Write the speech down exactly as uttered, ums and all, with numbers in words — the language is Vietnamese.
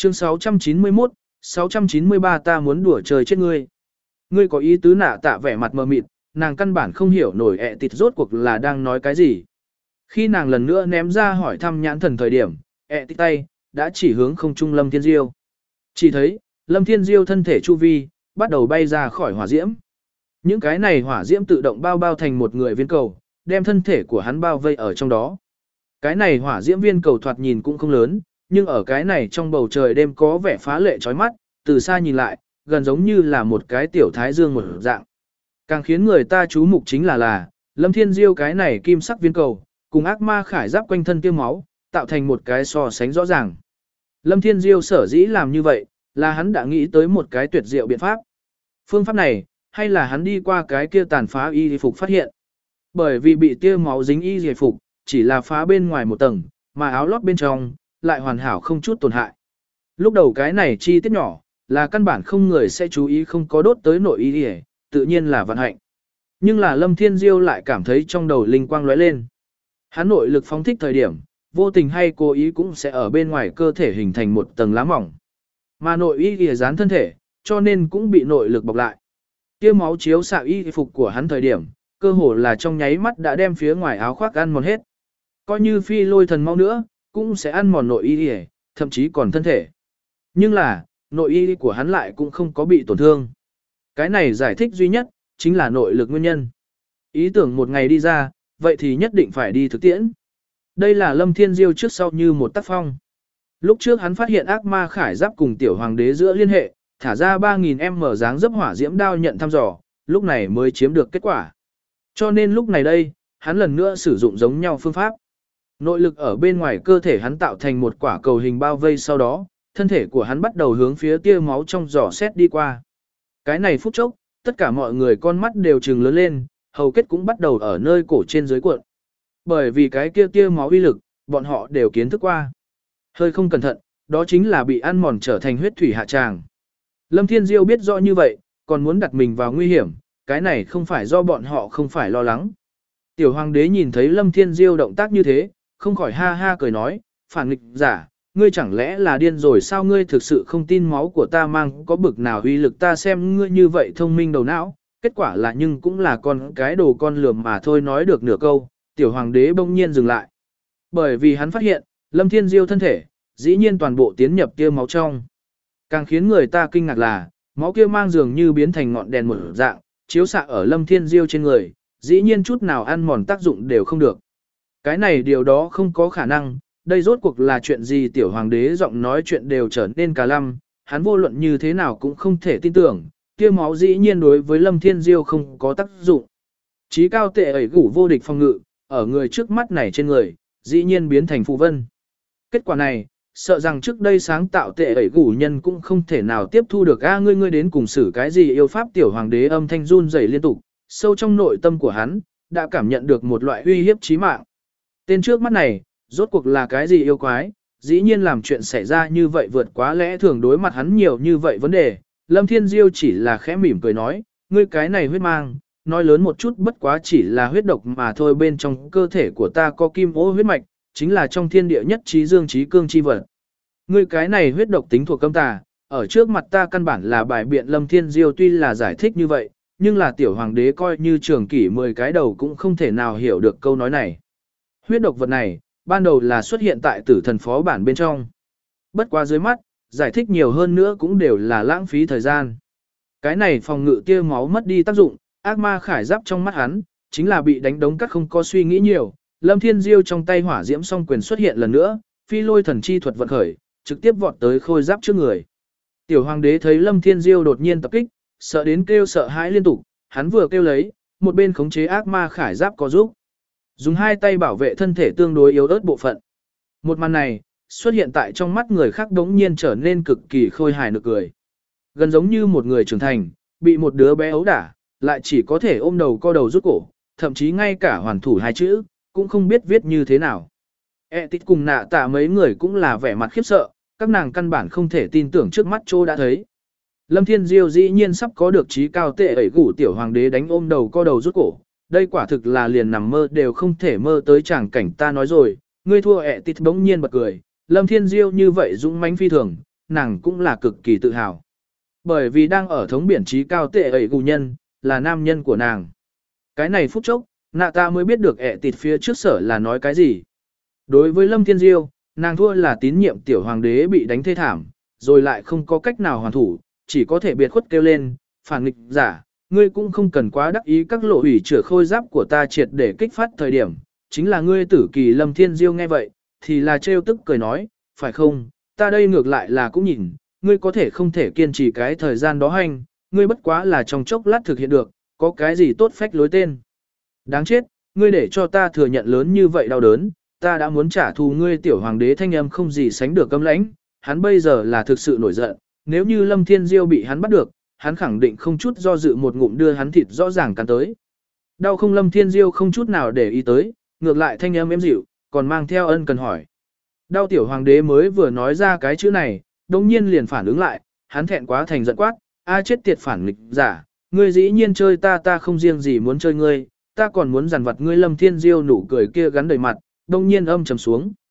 Chương sáu trăm chín mươi mốt, sáu trăm chín mươi ba ta muốn đùa trời chết ngươi. Ngươi có ý tứ nạ tạ vẻ mặt mờ mịt, nàng căn bản không hiểu nổi ẹ tịt rốt cuộc là đang nói cái gì. Khi nàng lần nữa ném ra hỏi thăm nhãn thần thời điểm, ẹ tịt tay, đã chỉ hướng không trung Lâm Thiên Diêu. Chỉ thấy, Lâm Thiên Diêu thân thể chu vi, bắt đầu bay ra khỏi hỏa diễm. Những cái này hỏa diễm tự động bao bao thành một người viên cầu, đem thân thể của hắn bao vây ở trong đó. Cái này hỏa diễm viên cầu thoạt nhìn cũng không lớn, nhưng ở cái này trong bầu trời đêm có vẻ phá lệ chói mắt, từ xa nhìn lại, gần giống như là một cái tiểu thái dương một dạng. Càng khiến người ta chú mục chính là là, Lâm Thiên Diêu cái này kim sắc viên cầu, cùng ác ma khải giáp quanh thân tiêm máu, tạo thành một cái so sánh rõ ràng. Lâm Thiên Diêu sở dĩ làm như vậy, là hắn đã nghĩ tới một cái tuyệt diệu biện pháp. Phương pháp này, hay là hắn đi qua cái kia tàn phá y phục phát hiện. Bởi vì bị tia máu dính y phục, chỉ là phá bên ngoài một tầng, mà áo lót bên trong, lại hoàn hảo không chút tổn hại. Lúc đầu cái này chi tiết nhỏ, là căn bản không người sẽ chú ý không có đốt tới nội y, tự nhiên là vận hạnh. Nhưng là Lâm Thiên Diêu lại cảm thấy trong đầu linh quang lóe lên. Hắn nội lực phóng thích thời điểm, vô tình hay cố ý cũng sẽ ở bên ngoài cơ thể hình thành một tầng lá mỏng. Mà nội y ghi dán thân thể, cho nên cũng bị nội lực bọc lại. Kia máu chiếu xạ y phục của hắn thời điểm, cơ hồ là trong nháy mắt đã đem phía ngoài áo khoác ăn mòn hết. Coi như phi lôi thần mau nữa, cũng sẽ ăn mòn nội y ghi, thậm chí còn thân thể. Nhưng là, nội y của hắn lại cũng không có bị tổn thương. Cái này giải thích duy nhất, chính là nội lực nguyên nhân. Ý tưởng một ngày đi ra, vậy thì nhất định phải đi thực tiễn. Đây là Lâm Thiên Diêu trước sau như một tác phong. Lúc trước hắn phát hiện ác ma khải giáp cùng tiểu hoàng đế giữa liên hệ, thả ra ba nghìn m dáng dấp hỏa diễm đao nhận thăm dò, lúc này mới chiếm được kết quả. Cho nên lúc này đây, hắn lần nữa sử dụng giống nhau phương pháp. Nội lực ở bên ngoài cơ thể hắn tạo thành một quả cầu hình bao vây, sau đó, thân thể của hắn bắt đầu hướng phía tia máu trong giỏ xét đi qua. Cái này phút chốc, tất cả mọi người con mắt đều trừng lớn lên, hầu kết cũng bắt đầu ở nơi cổ trên dưới cuộn. Bởi vì cái kia tia máu uy lực, bọn họ đều kiến thức qua. Hơi không cẩn thận, đó chính là bị ăn mòn trở thành huyết thủy hạ tràng. Lâm Thiên Diêu biết rõ như vậy, còn muốn đặt mình vào nguy hiểm, cái này không phải do bọn họ không phải lo lắng. Tiểu hoàng đế nhìn thấy Lâm Thiên Diêu động tác như thế, không khỏi ha ha cười nói, phản nghịch giả, ngươi chẳng lẽ là điên rồi sao, ngươi thực sự không tin máu của ta mang có bực nào uy lực, ta xem ngươi như vậy thông minh đầu não, kết quả là nhưng cũng là con cái đồ con lườm mà thôi. Nói được nửa câu, tiểu hoàng đế bỗng nhiên dừng lại. Bởi vì hắn phát hiện, Lâm Thiên Diêu thân thể, dĩ nhiên toàn bộ tiến nhập kia máu trong. Càng khiến người ta kinh ngạc là, máu kia mang dường như biến thành ngọn đèn một dạng, chiếu xạ ở Lâm Thiên Diêu trên người, dĩ nhiên chút nào ăn mòn tác dụng đều không được. Cái này điều đó không có khả năng, đây rốt cuộc là chuyện gì? Tiểu hoàng đế giọng nói chuyện đều trở nên cà lăm, hắn vô luận như thế nào cũng không thể tin tưởng, kia máu dĩ nhiên đối với Lâm Thiên Diêu không có tác dụng. Chí cao tệ ẩy gủ vô địch phòng ngự, ở người trước mắt này trên người, dĩ nhiên biến thành phù vân. Kết quả này, sợ rằng trước đây sáng tạo tệ ẩy gủ nhân cũng không thể nào tiếp thu được. A ngươi ngươi đến cùng xử cái gì yêu pháp? Tiểu hoàng đế âm thanh run rẩy liên tục, sâu trong nội tâm của hắn, đã cảm nhận được một loại uy hiếp chí mạng. Tên trước mắt này, rốt cuộc là cái gì yêu quái, dĩ nhiên làm chuyện xảy ra như vậy vượt quá lẽ thường. Đối mặt hắn nhiều như vậy vấn đề, Lâm Thiên Diêu chỉ là khẽ mỉm cười nói, ngươi cái này huyết mang, nói lớn một chút bất quá chỉ là huyết độc mà thôi, bên trong cơ thể của ta có kim ô huyết mạch, chính là trong thiên địa nhất trí dương trí cương chi vật. Ngươi cái này huyết độc tính thuộc cấm tà, ở trước mặt ta căn bản là bài biện. Lâm Thiên Diêu tuy là giải thích như vậy, nhưng là tiểu hoàng đế coi như trường kỷ mười cái đầu cũng không thể nào hiểu được câu nói này. Huyết độc vật này, ban đầu là xuất hiện tại tử thần phó bản bên trong. Bất quá dưới mắt, giải thích nhiều hơn nữa cũng đều là lãng phí thời gian. Cái này phòng ngự tia máu mất đi tác dụng, ác ma khải giáp trong mắt hắn, chính là bị đánh đống cắt không có suy nghĩ nhiều. Lâm Thiên Diêu trong tay hỏa diễm song quyền xuất hiện lần nữa, phi lôi thần chi thuật vận khởi, trực tiếp vọt tới khôi giáp trước người. Tiểu hoàng đế thấy Lâm Thiên Diêu đột nhiên tập kích, sợ đến kêu sợ hãi liên tục, hắn vừa kêu lấy, một bên khống chế ác ma khải giáp có giúp. Dùng hai tay bảo vệ thân thể tương đối yếu ớt bộ phận. Một màn này, xuất hiện tại trong mắt người khác đống nhiên trở nên cực kỳ khôi hài nực cười. Gần giống như một người trưởng thành, bị một đứa bé ấu đả, lại chỉ có thể ôm đầu co đầu rút cổ, thậm chí ngay cả hoàn thủ hai chữ, cũng không biết viết như thế nào. E tít cùng nạ tạ mấy người cũng là vẻ mặt khiếp sợ, các nàng căn bản không thể tin tưởng trước mắt chỗ đã thấy. Lâm Thiên Diêu dĩ nhiên sắp có được trí cao tệ ẩy gủ tiểu hoàng đế đánh ôm đầu co đầu rút cổ. Đây quả thực là liền nằm mơ đều không thể mơ tới chẳng cảnh. Ta nói rồi, ngươi thua. E tít bỗng nhiên bật cười. Lâm Thiên Diêu như vậy dũng mãnh phi thường, nàng cũng là cực kỳ tự hào. Bởi vì đang ở thống biển trí cao tệ ấy gù nhân, là nam nhân của nàng. Cái này phút chốc, nạ ta mới biết được ẹ tịt phía trước sở là nói cái gì. Đối với Lâm Thiên Diêu, nàng thua là tín nhiệm tiểu hoàng đế bị đánh thê thảm, rồi lại không có cách nào hoàn thủ, chỉ có thể biệt khuất kêu lên, phản nghịch giả, ngươi cũng không cần quá đắc ý các lộ hủy chữa khôi giáp của ta triệt để kích phát thời điểm, chính là ngươi tử kỳ Lâm Thiên Diêu nghe vậy, thì là trêu tức cười nói, phải không, ta đây ngược lại là cũng nhìn, ngươi có thể không thể kiên trì cái thời gian đó hành, ngươi bất quá là trong chốc lát thực hiện được, có cái gì tốt phách lối tên. Đáng chết, ngươi để cho ta thừa nhận lớn như vậy đau đớn, ta đã muốn trả thù ngươi tiểu hoàng đế thanh âm không gì sánh được cấm lãnh, hắn bây giờ là thực sự nổi giận, nếu như Lâm Thiên Diêu bị hắn bắt được, hắn khẳng định không chút do dự một ngụm đưa hắn thịt rõ ràng cắn tới. Đau không Lâm Thiên Diêu không chút nào để ý tới, ngược lại thanh âm êm dịu, còn mang theo ân cần hỏi. Đau tiểu hoàng đế mới vừa nói ra cái chữ này, đồng nhiên liền phản ứng lại, hắn thẹn quá thành giận quát, a chết tiệt phản nghịch giả, ngươi dĩ nhiên chơi ta ta không riêng gì muốn chơi ngươi, ta còn muốn giàn vật ngươi Lâm Thiên Diêu nụ cười kia gắn đầy mặt, đồng nhiên âm trầm xuống.